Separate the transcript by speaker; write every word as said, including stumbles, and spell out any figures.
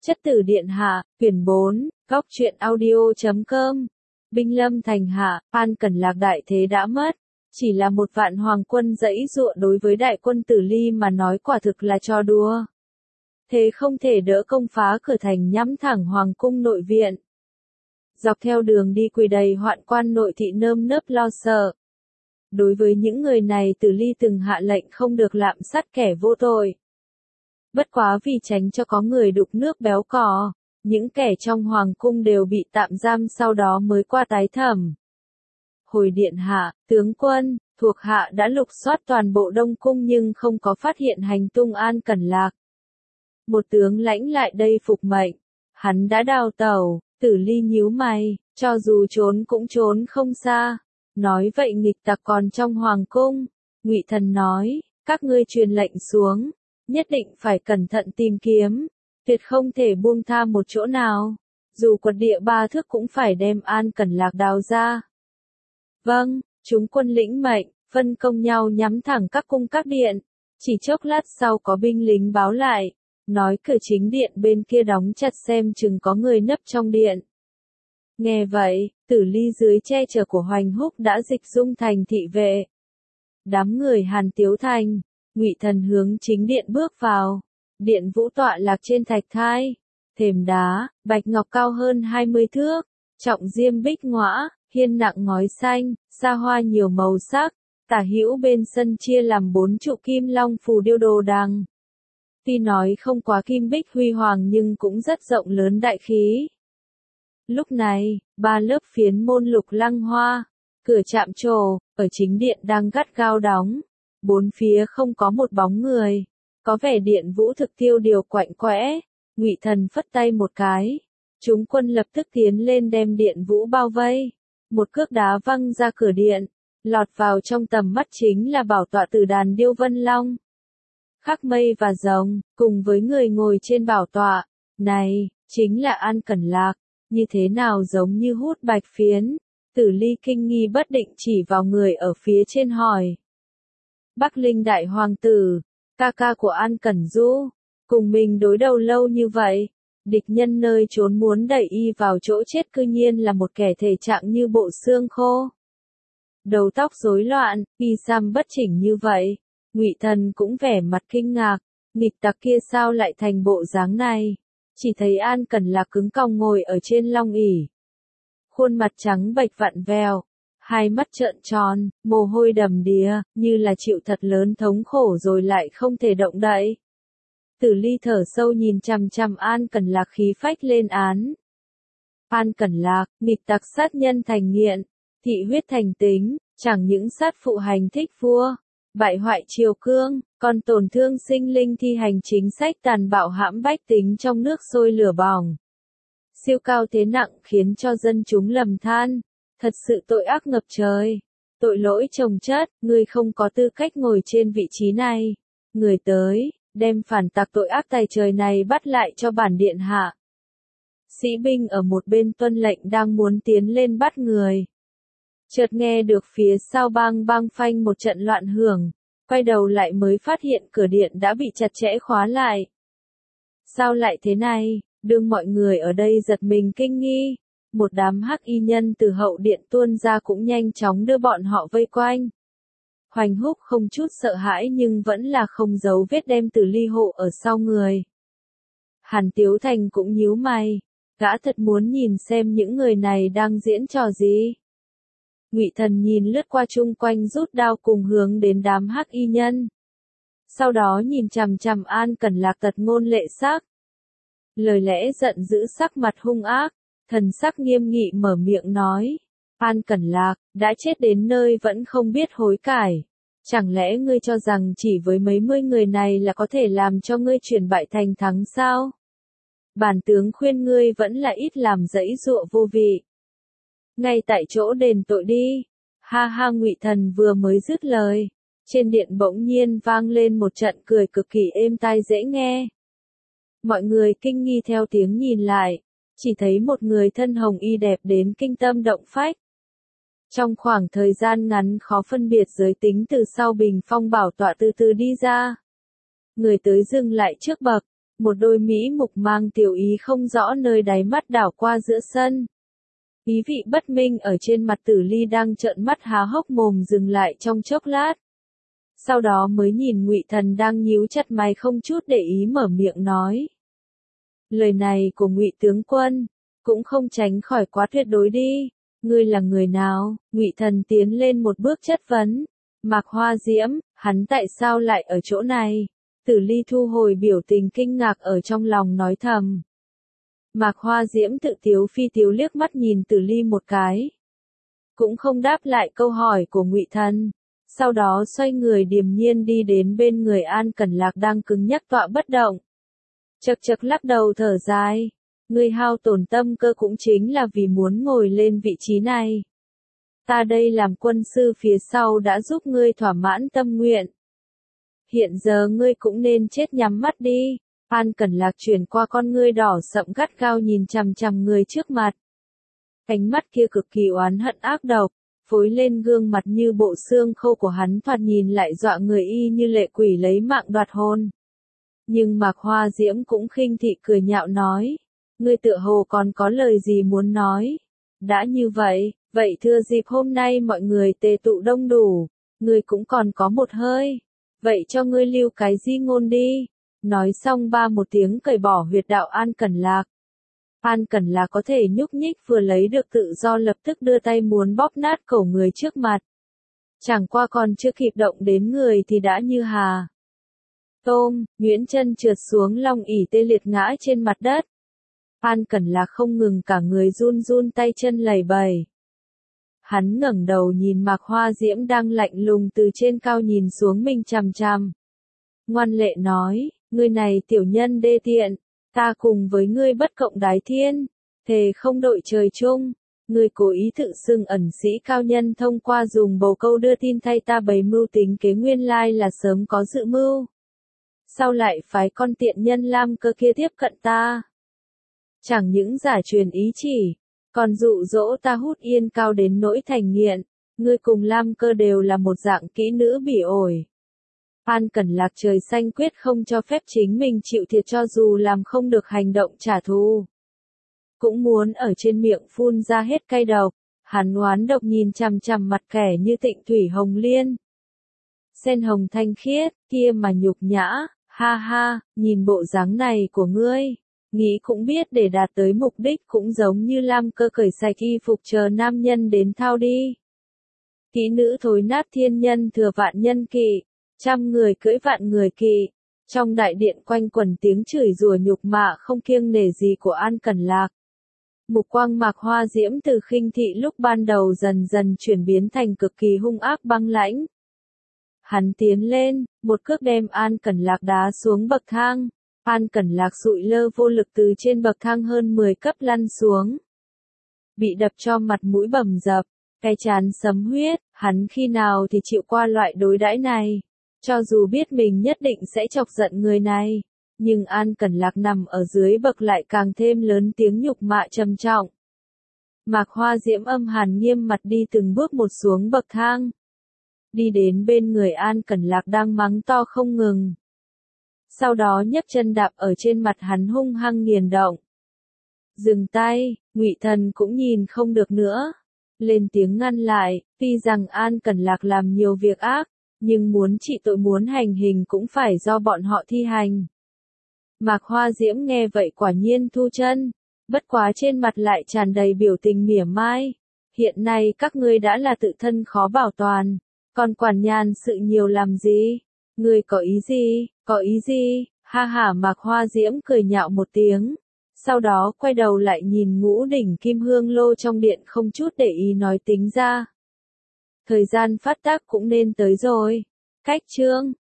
Speaker 1: Chất tử điện hạ, quyển bốn, góc truyện audio chấm com. Binh lâm thành hạ, An Cẩn Lạc đại thế đã mất. Chỉ là một vạn hoàng quân dãy dụa đối với đại quân Tử Ly mà nói quả thực là trò đùa. Thế không thể đỡ công phá cửa thành nhắm thẳng hoàng cung nội viện. Dọc theo đường đi quỳ đầy hoạn quan nội thị nơm nớp lo sợ. Đối với những người này Tử Ly từng hạ lệnh không được lạm sát kẻ vô tội. Bất quá vì tránh cho có người đục nước béo cò, những kẻ trong hoàng cung đều bị tạm giam sau đó mới qua tái thẩm. Hồi điện hạ, tướng quân, thuộc hạ đã lục soát toàn bộ Đông Cung nhưng không có phát hiện hành tung An Cẩn Lạc. Một tướng lãnh lại đây phục mệnh, hắn đã đào tẩu. Tử Ly nhíu mày, cho dù trốn cũng trốn không xa. Nói vậy nghịch tặc còn trong hoàng cung. Ngụy Thần nói, các ngươi truyền lệnh xuống, nhất định phải cẩn thận tìm kiếm, tuyệt không thể buông tha một chỗ nào. Dù quật địa ba thước cũng phải đem An Cẩn Lạc đào ra. Vâng, chúng quân lĩnh mệnh, phân công nhau nhắm thẳng các cung các điện. Chỉ chốc lát sau có binh lính báo lại, nói cửa chính điện bên kia đóng chặt xem chừng có người nấp trong điện. Nghe vậy, Tử Ly dưới che chở của Hoành Húc đã dịch dung thành thị vệ. Đám người Hàn Tiếu Thành, Ngụy Thần hướng chính điện bước vào. Điện vũ tọa lạc trên thạch thai, thềm đá, bạch ngọc cao hơn hai mươi thước, trọng diêm bích ngõa, hiên nặng ngói xanh, sa hoa nhiều màu sắc, tả hữu bên sân chia làm bốn trụ kim long phù điêu đồ đằng. Tuy nói không quá kim bích huy hoàng nhưng cũng rất rộng lớn đại khí. Lúc này, ba lớp phiến môn lục lăng hoa, cửa chạm trổ, ở chính điện đang gắt gao đóng. Bốn phía không có một bóng người, có vẻ điện vũ thực tiêu điều quạnh quẽ. Ngụy Thần phất tay một cái, chúng quân lập tức tiến lên đem điện vũ bao vây. Một cước đá văng ra cửa điện, lọt vào trong tầm mắt chính là bảo tọa từ đàn điêu vân long. Khắc mây và rồng, cùng với người ngồi trên bảo tọa, này, chính là An Cẩn Lạc, như thế nào giống như hút bạch phiến. Tử Ly kinh nghi bất định chỉ vào người ở phía trên hỏi. Bắc Linh đại hoàng tử, ca ca của An Cẩn Du, cùng mình đối đầu lâu như vậy, địch nhân nơi trốn muốn đẩy y vào chỗ chết cư nhiên là một kẻ thể trạng như bộ xương khô. Đầu tóc rối loạn, y sam bất chỉnh như vậy, Ngụy Thần cũng vẻ mặt kinh ngạc, nghịch tặc kia sao lại thành bộ dáng này, chỉ thấy An Cẩn Lạc cứng còng ngồi ở trên long ỷ. Khuôn mặt trắng bệch vặn vẹo, hai mắt trợn tròn, mồ hôi đầm đìa, như là chịu thật lớn thống khổ rồi lại không thể động đậy. Tử Ly thở sâu nhìn chằm chằm An Cẩn Lạc khí phách lên án. An Cẩn Lạc, nghịch tặc sát nhân thành nghiện, thị huyết thành tính, chẳng những sát phụ hành thích vua, bại hoại triều cương, còn tổn thương sinh linh thi hành chính sách tàn bạo hãm bách tính trong nước sôi lửa bỏng. Siêu cao thế nặng khiến cho dân chúng lầm than, thật sự tội ác ngập trời, tội lỗi chồng chất, người không có tư cách ngồi trên vị trí này. Người tới, đem phản tặc tội ác tày trời này bắt lại cho bản điện hạ. Sĩ binh ở một bên tuân lệnh đang muốn tiến lên bắt người. Chợt nghe được phía sau bang bang phanh một trận loạn hưởng, quay đầu lại mới phát hiện cửa điện đã bị chặt chẽ khóa lại. Sao lại thế này? Đương mọi người ở đây giật mình kinh nghi, một đám hắc y nhân từ hậu điện tuôn ra cũng nhanh chóng đưa bọn họ vây quanh. Hoành Húc không chút sợ hãi nhưng vẫn là không giấu vết đem Tử Ly hộ ở sau người. Hàn Tiếu Thành cũng nhíu mày, gã thật muốn nhìn xem những người này đang diễn trò gì. Ngụy Thần nhìn lướt qua chung quanh rút đao cùng hướng đến đám hắc y nhân. Sau đó nhìn chằm chằm An Cẩn Lạc tật ngôn lệ sắc. Lời lẽ giận dữ sắc mặt hung ác, thần sắc nghiêm nghị mở miệng nói. An Cẩn Lạc, đã chết đến nơi vẫn không biết hối cải. Chẳng lẽ ngươi cho rằng chỉ với mấy mươi người này là có thể làm cho ngươi chuyển bại thành thắng sao? Bản tướng khuyên ngươi vẫn là ít làm dãy dụa vô vị. Ngay tại chỗ đền tội đi. Ha ha, Ngụy Thần vừa mới dứt lời, trên điện bỗng nhiên vang lên một trận cười cực kỳ êm tai dễ nghe. Mọi người kinh nghi theo tiếng nhìn lại, chỉ thấy một người thân hồng y đẹp đến kinh tâm động phách. Trong khoảng thời gian ngắn khó phân biệt giới tính từ sau bình phong bảo tọa từ từ đi ra. Người tới dừng lại trước bậc, một đôi mỹ mục mang tiểu ý không rõ nơi đáy mắt đảo qua giữa sân. Ý vị bất minh ở trên mặt Tử Ly đang trợn mắt há hốc mồm dừng lại trong chốc lát. Sau đó mới nhìn Ngụy Thần đang nhíu chặt mày không chút để ý mở miệng nói. Lời này của Ngụy tướng quân cũng không tránh khỏi quá tuyệt đối đi. Ngươi là người nào? Ngụy Thần tiến lên một bước chất vấn. Mạc Hoa Diễm, hắn tại sao lại ở chỗ này? Tử Ly thu hồi biểu tình kinh ngạc ở trong lòng nói thầm. Mạc Hoa Diễm tự tiếu phi tiếu liếc mắt nhìn Tử Ly một cái. Cũng không đáp lại câu hỏi của Ngụy Thần. Sau đó xoay người điềm nhiên đi đến bên người An Cẩn Lạc đang cứng nhắc tọa bất động. Chật chật lắc đầu thở dài. Ngươi hao tổn tâm cơ cũng chính là vì muốn ngồi lên vị trí này. Ta đây làm quân sư phía sau đã giúp ngươi thỏa mãn tâm nguyện. Hiện giờ ngươi cũng nên chết nhắm mắt đi. An Cẩn Lạc chuyển qua con ngươi đỏ sậm gắt gao nhìn chằm chằm người trước mặt. Ánh mắt kia cực kỳ oán hận ác độc, phối lên gương mặt như bộ xương khô của hắn thoạt nhìn lại dọa người y như lệ quỷ lấy mạng đoạt hồn. Nhưng Mạc Hoa Diễm cũng khinh thị cười nhạo nói, ngươi tựa hồ còn có lời gì muốn nói. Đã như vậy, vậy thưa dịp hôm nay mọi người tề tụ đông đủ, ngươi cũng còn có một hơi. Vậy cho ngươi lưu cái di ngôn đi. Nói xong ba một tiếng cởi bỏ huyệt đạo An Cẩn Lạc. An Cẩn Lạc có thể nhúc nhích vừa lấy được tự do lập tức đưa tay muốn bóp nát cổ người trước mặt. Chẳng qua còn chưa kịp động đến người thì đã như hà tôm, Nguyễn Chân trượt xuống long ỷ tê liệt ngã trên mặt đất. An Cẩn Lạc không ngừng cả người run run tay chân lầy bầy. Hắn ngẩng đầu nhìn Mạc Hoa Diễm đang lạnh lùng từ trên cao nhìn xuống mình chằm chằm. Ngoan lệ nói, ngươi này tiểu nhân đê tiện, ta cùng với ngươi bất cộng đái thiên, thề không đội trời chung. Ngươi cố ý tự xưng ẩn sĩ cao nhân thông qua dùng bồ câu đưa tin thay ta bày mưu tính kế nguyên lai là sớm có dự mưu. Sao lại phái con tiện nhân Lam Cơ kia tiếp cận ta? Chẳng những giả truyền ý chỉ, còn dụ dỗ ta hút yên cao đến nỗi thành nghiện, ngươi cùng Lam Cơ đều là một dạng kỹ nữ bỉ ổi. An Cẩn Lạc trời xanh quyết không cho phép chính mình chịu thiệt cho dù làm không được hành động trả thù. Cũng muốn ở trên miệng phun ra hết cay độc, hắn oán độc nhìn chằm chằm mặt kẻ như Tịnh Thủy Hồng Liên. Sen hồng thanh khiết, kia mà nhục nhã, ha ha, nhìn bộ dáng này của ngươi, nghĩ cũng biết để đạt tới mục đích cũng giống như Lam Cơ cởi sạch y phục chờ nam nhân đến thao đi. Kỹ nữ thối nát thiên nhân thừa vạn nhân kỵ, trăm người cưỡi vạn người kỵ. Trong đại điện quanh quẩn tiếng chửi rủa nhục mạ không kiêng nể gì của An Cẩn Lạc. Mục quang Mạc Hoa Diễm từ khinh thị lúc ban đầu dần dần chuyển biến thành cực kỳ hung ác băng lãnh. Hắn tiến lên, một cước đem An Cẩn Lạc đá xuống bậc thang. An Cẩn Lạc sụi lơ vô lực từ trên bậc thang hơn mười cấp lăn xuống. Bị đập cho mặt mũi bầm dập, cái trán sấm huyết, hắn khi nào thì chịu qua loại đối đãi này. Cho dù biết mình nhất định sẽ chọc giận người này, nhưng An Cẩn Lạc nằm ở dưới bậc lại càng thêm lớn tiếng nhục mạ trầm trọng. Mạc Hoa Diễm âm hàn nghiêm mặt đi từng bước một xuống bậc thang. Đi đến bên người An Cẩn Lạc đang mắng to không ngừng. Sau đó nhấc chân đạp ở trên mặt hắn hung hăng nghiền động. Dừng tay, Ngụy Thần cũng nhìn không được nữa. Lên tiếng ngăn lại, tuy rằng An Cẩn Lạc làm nhiều việc ác, nhưng muốn trị tội muốn hành hình cũng phải do bọn họ thi hành. Mạc Hoa Diễm nghe vậy quả nhiên thu chân, bất quá trên mặt lại tràn đầy biểu tình mỉa mai. Hiện nay các ngươi đã là tự thân khó bảo toàn, còn quản nhàn sự nhiều làm gì? Ngươi có ý gì, có ý gì? Ha ha Mạc Hoa Diễm cười nhạo một tiếng. Sau đó quay đầu lại nhìn ngũ đỉnh kim hương lô trong điện không chút để ý nói tính ra. Thời gian phát tác cũng nên tới rồi. Cách chương